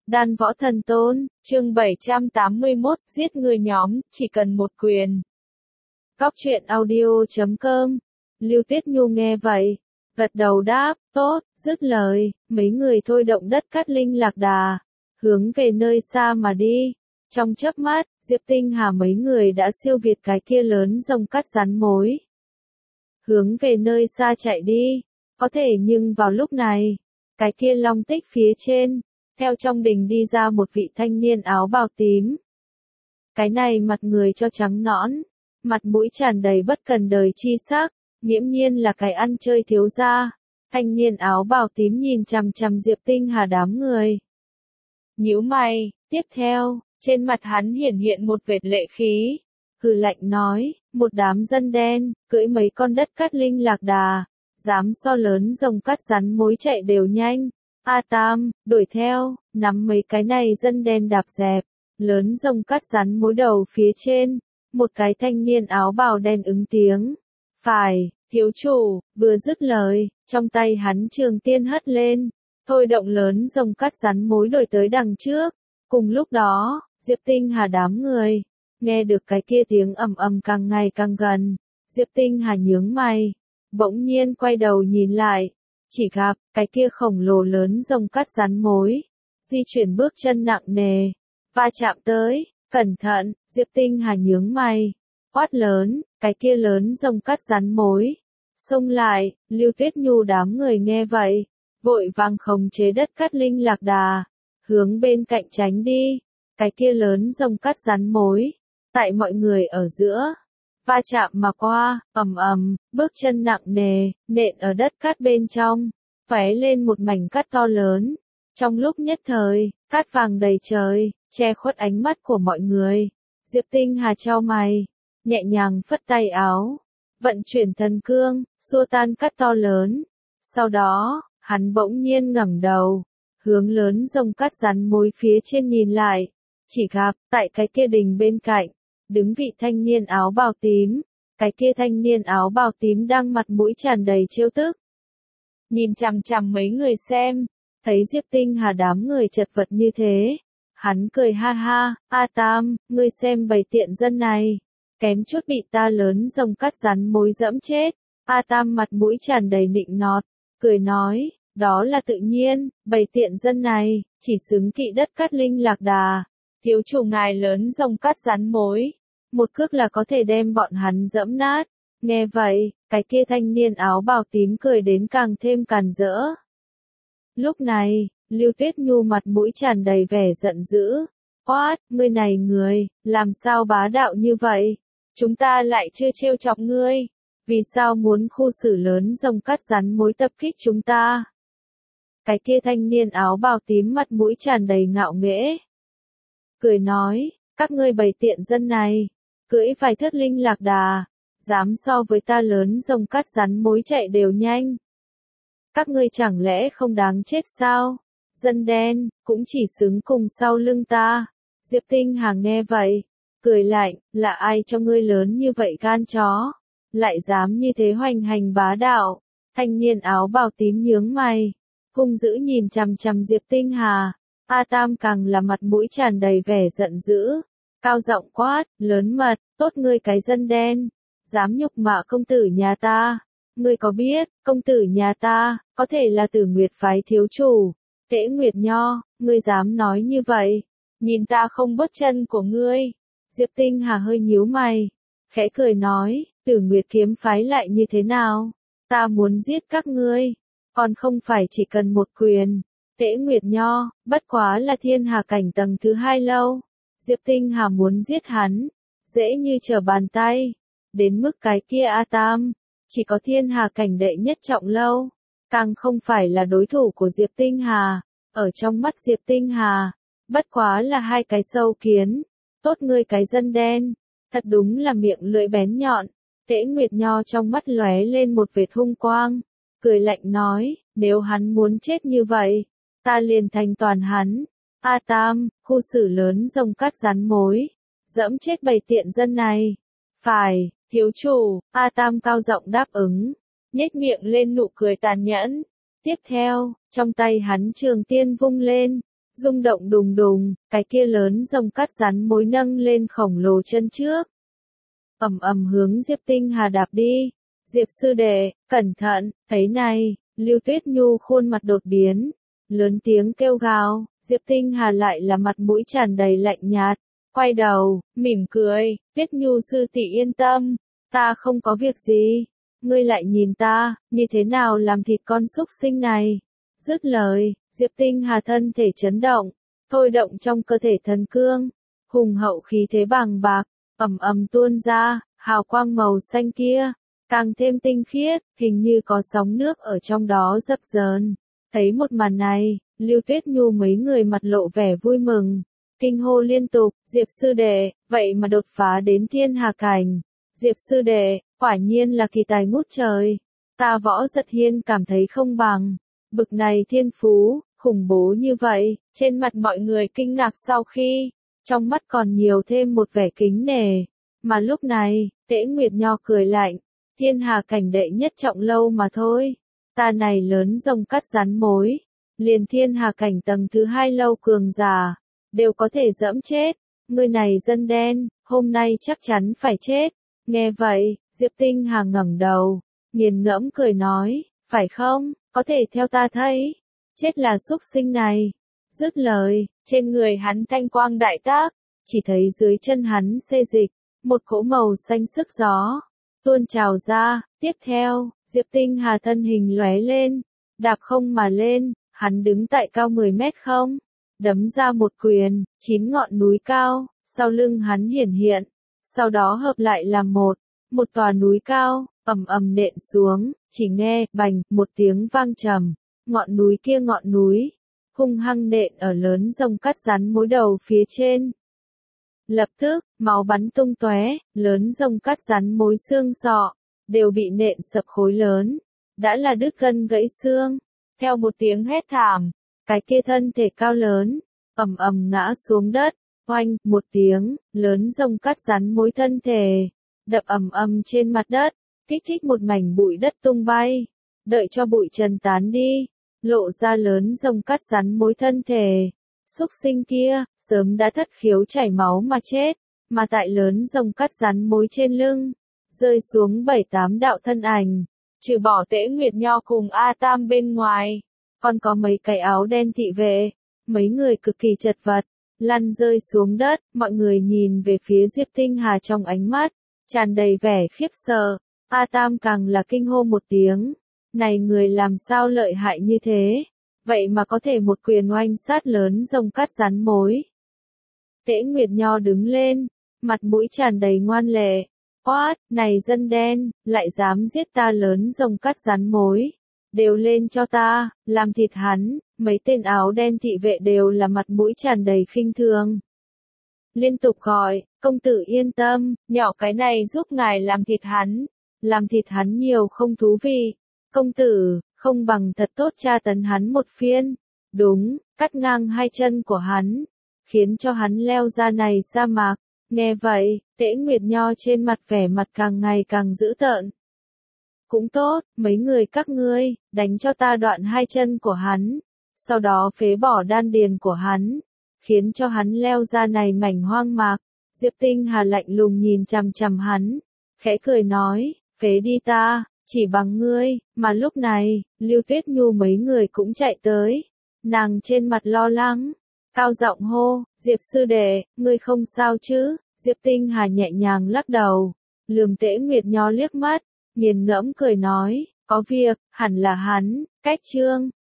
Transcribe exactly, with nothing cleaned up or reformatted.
Đan Võ Thần Tôn, chương bảy trăm tám mươi mốt, giết người nhóm, chỉ cần một quyền. Góc truyện audio chấm com. Lưu Tuyết Nhu nghe vậy, gật đầu đáp, tốt, dứt lời, mấy người thôi động đất cát linh lạc đà, hướng về nơi xa mà đi. Trong chớp mắt, Diệp Tinh Hà mấy người đã siêu việt cái kia lớn rồng cát rắn mối. Hướng về nơi xa chạy đi, có thể nhưng vào lúc này, cái kia long tích phía trên, theo trong đình đi ra một vị thanh niên áo bào tím. Cái này mặt người cho trắng nõn, mặt mũi tràn đầy bất cần đời chi sắc, nghiễm nhiên là cái ăn chơi thiếu gia. Thanh niên áo bào tím nhìn chằm chằm Diệp Tinh Hà đám người. Nhíu mày, tiếp theo, trên mặt hắn hiển hiện một vệt lệ khí, hừ lạnh nói, một đám dân đen, cưỡi mấy con đất cát linh lạc đà, dám so lớn rồng cát rắn mối chạy đều nhanh. A Tam, đuổi theo, nắm mấy cái này dân đen đạp dẹp, lớn rồng cát rắn mối đầu phía trên, một cái thanh niên áo bào đen ứng tiếng. Phải, thiếu chủ, vừa dứt lời, trong tay hắn trường tiên hất lên, thôi động lớn rồng cát rắn mối đổi tới đằng trước. Cùng lúc đó, Diệp Tinh Hà đám người, nghe được cái kia tiếng ầm ầm càng ngày càng gần, Diệp Tinh Hà nhướng mày, bỗng nhiên quay đầu nhìn lại. Chỉ gặp, cái kia khổng lồ lớn rồng cát rắn mối, di chuyển bước chân nặng nề, va chạm tới, cẩn thận, Diệp Tinh Hà nhướng mày, quát lớn, cái kia lớn rồng cát rắn mối, xông lại, Lưu Tuyết Nhu đám người nghe vậy, vội vàng khống chế đất cát linh lạc đà, hướng bên cạnh tránh đi, cái kia lớn rồng cát rắn mối, tại mọi người ở giữa. Va chạm mà qua, ầm ầm, bước chân nặng nề, nện ở đất cát bên trong, phóe lên một mảnh cát to lớn. Trong lúc nhất thời, cát vàng đầy trời, che khuất ánh mắt của mọi người. Diệp Tinh Hà chau mày, nhẹ nhàng phất tay áo, vận chuyển thần cương, xua tan cát to lớn. Sau đó, hắn bỗng nhiên ngẩng đầu, hướng lớn rồng cát rắn mối phía trên nhìn lại, chỉ gặp, tại cái kia đình bên cạnh, đứng vị thanh niên áo bào tím, cái kia thanh niên áo bào tím đang mặt mũi tràn đầy trêu tức. Nhìn chằm chằm mấy người xem, thấy Diệp Tinh Hà đám người chật vật như thế, hắn cười ha ha, A Tam, ngươi xem bầy tiện dân này, kém chút bị ta lớn rồng cát rắn mối dẫm chết. A Tam mặt mũi tràn đầy nịnh nọt, cười nói, đó là tự nhiên, bầy tiện dân này, chỉ xứng kỵ đất cát linh lạc đà. Thiếu chủ ngài lớn rồng cát rắn mối, một cước là có thể đem bọn hắn dẫm nát. Nghe vậy, cái kia thanh niên áo bào tím cười đến càng thêm càn rỡ. Lúc này, Lưu Tuyết Nhu mặt mũi tràn đầy vẻ giận dữ. Quát, ngươi này người, làm sao bá đạo như vậy? Chúng ta lại chưa trêu chọc ngươi. Vì sao muốn khu xử lớn rồng cát rắn mối tập kích chúng ta? Cái kia thanh niên áo bào tím mặt mũi tràn đầy ngạo nghễ. Cười nói, các ngươi bầy tiện dân này, cưỡi vài thất linh lạc đà, dám so với ta lớn rồng cát rắn mối chạy đều nhanh. Các ngươi chẳng lẽ không đáng chết sao? Dân đen, cũng chỉ xứng cùng sau lưng ta. Diệp Tinh Hà nghe vậy, cười lạnh, là ai cho ngươi lớn như vậy gan chó, lại dám như thế hoành hành bá đạo. Thanh niên áo bào tím nhướng mày, hung dữ nhìn chằm chằm Diệp Tinh Hà. A Tam càng là mặt mũi tràn đầy vẻ giận dữ, cao giọng quát, lớn mật, tốt ngươi cái dân đen, dám nhục mạ công tử nhà ta, ngươi có biết, công tử nhà ta, có thể là Tử Nguyệt phái thiếu chủ, Tễ Nguyệt Nho, ngươi dám nói như vậy, nhìn ta không bớt chân của ngươi. Diệp Tinh Hà hơi nhíu mày, khẽ cười nói, Tử Nguyệt kiếm phái lại như thế nào, ta muốn giết các ngươi, còn không phải chỉ cần một quyền. Tễ Nguyệt Nho, bất quá là thiên hà cảnh tầng thứ hai lâu. Diệp Tinh Hà muốn giết hắn, dễ như trở bàn tay. Đến mức cái kia A Tam, chỉ có thiên hà cảnh đệ nhất trọng lâu, càng không phải là đối thủ của Diệp Tinh Hà. Ở trong mắt Diệp Tinh Hà, bất quá là hai cái sâu kiến. Tốt ngươi cái dân đen, thật đúng là miệng lưỡi bén nhọn. Tễ Nguyệt Nho trong mắt lóe lên một vệt hung quang, cười lạnh nói, nếu hắn muốn chết như vậy, ta liền thành toàn hắn. A Tam, khu xử lớn rồng cát rắn mối, dẫm chết bầy tiện dân này. Phải, thiếu chủ. A Tam cao giọng đáp ứng, nhếch miệng lên nụ cười tàn nhẫn. Tiếp theo, trong tay hắn trường tiên vung lên, rung động đùng đùng, cái kia lớn rồng cắt rắn mối nâng lên khổng lồ chân trước. Ầm ầm hướng Diệp Tinh Hà đạp đi. Diệp sư đệ, cẩn thận, thấy này, Lưu Tuyết Nhu khuôn mặt đột biến, lớn tiếng kêu gào, Diệp Tinh Hà lại là mặt mũi tràn đầy lạnh nhạt, quay đầu, mỉm cười, Tuyết Nhu sư tỷ yên tâm, ta không có việc gì, ngươi lại nhìn ta, như thế nào làm thịt con súc sinh này. Dứt lời, Diệp Tinh Hà thân thể chấn động, thôi động trong cơ thể thần cương, hùng hậu khí thế bàng bạc, ầm ầm tuôn ra, hào quang màu xanh kia, càng thêm tinh khiết, hình như có sóng nước ở trong đó dập dờn. Thấy một màn này, Lưu Tuyết Nhu mấy người mặt lộ vẻ vui mừng, kinh hô liên tục, Diệp sư đệ, vậy mà đột phá đến thiên hà cảnh. Diệp sư đệ, quả nhiên là kỳ tài ngút trời. Ta Võ Giật Hiên cảm thấy không bằng. Bực này thiên phú, khủng bố như vậy, trên mặt mọi người kinh ngạc sau khi, trong mắt còn nhiều thêm một vẻ kính nể. Mà lúc này, Tễ Nguyệt Nho cười lạnh, thiên hà cảnh đệ nhất trọng lâu mà thôi. Ta này lớn rồng cắt rắn mối, liền thiên hà cảnh tầng thứ hai lâu cường giả, đều có thể dẫm chết. Ngươi này dân đen, hôm nay chắc chắn phải chết. Nghe vậy, Diệp Tinh Hà ngẩng đầu, nghiền ngẫm cười nói, phải không, có thể theo ta thấy, chết là súc sinh này. Dứt lời, trên người hắn thanh quang đại tác, chỉ thấy dưới chân hắn xê dịch, một cỗ màu xanh sức gió, tuôn trào ra, tiếp theo, Diệp Tinh Hà thân hình lóe lên, đạp không mà lên, hắn đứng tại cao mười mét không, đấm ra một quyền, chín ngọn núi cao, sau lưng hắn hiển hiện, sau đó hợp lại làm một, một tòa núi cao, ầm ầm nện xuống, chỉ nghe, bành, một tiếng vang trầm, ngọn núi kia ngọn núi, hung hăng nện ở lớn rồng cắt rắn mối đầu phía trên. Lập tức, máu bắn tung tóe, lớn rồng cắt rắn mối xương sọ, đều bị nện sập khối lớn, đã là đứt gân gãy xương. Theo một tiếng hét thảm, cái kia thân thể cao lớn, ầm ầm ngã xuống đất, oanh, một tiếng, lớn rồng cắt rắn mối thân thể, đập ầm ầm trên mặt đất, kích thích một mảnh bụi đất tung bay, đợi cho bụi trần tán đi, lộ ra lớn rồng cắt rắn mối thân thể. Súc sinh kia, sớm đã thất khiếu chảy máu mà chết, mà tại lớn rồng cắt rắn mối trên lưng, rơi xuống bảy tám đạo thân ảnh, trừ bỏ Tễ Nguyệt Nho cùng A Tam bên ngoài, còn có mấy cái áo đen thị vệ, mấy người cực kỳ chật vật, lăn rơi xuống đất, mọi người nhìn về phía Diệp Tinh Hà trong ánh mắt, tràn đầy vẻ khiếp sợ, A Tam càng là kinh hô một tiếng, này người làm sao lợi hại như thế? Vậy mà có thể một quyền oanh sát lớn rồng cắt rắn mối. Tễ Nguyệt Nho đứng lên, mặt mũi tràn đầy ngoan lệ. Oát, này dân đen, lại dám giết ta lớn rồng cắt rắn mối. Đều lên cho ta, làm thịt hắn, mấy tên áo đen thị vệ đều là mặt mũi tràn đầy khinh thường. Liên tục gọi, công tử yên tâm, nhỏ cái này giúp ngài làm thịt hắn. Làm thịt hắn nhiều không thú vị. Công tử, không bằng thật tốt tra tấn hắn một phiên. Đúng, cắt ngang hai chân của hắn, khiến cho hắn leo ra này sa mạc. Nghe vậy, Tễ Nguyệt Nho trên mặt vẻ mặt càng ngày càng dữ tợn. Cũng tốt, mấy người các ngươi, đánh cho ta đoạn hai chân của hắn, sau đó phế bỏ đan điền của hắn, khiến cho hắn leo ra này mảnh hoang mạc. Diệp Tinh Hà lạnh lùng nhìn chằm chằm hắn, khẽ cười nói, phế đi ta, chỉ bằng ngươi. Mà lúc này, Lưu Tuyết Nhu mấy người cũng chạy tới, nàng trên mặt lo lắng, cao giọng hô, Diệp sư đệ, ngươi không sao chứ? Diệp Tinh Hà nhẹ nhàng lắc đầu, lườm Tễ Nguyệt Nho liếc mắt, nghiền ngẫm cười nói, có việc, hẳn là hắn, cách trương,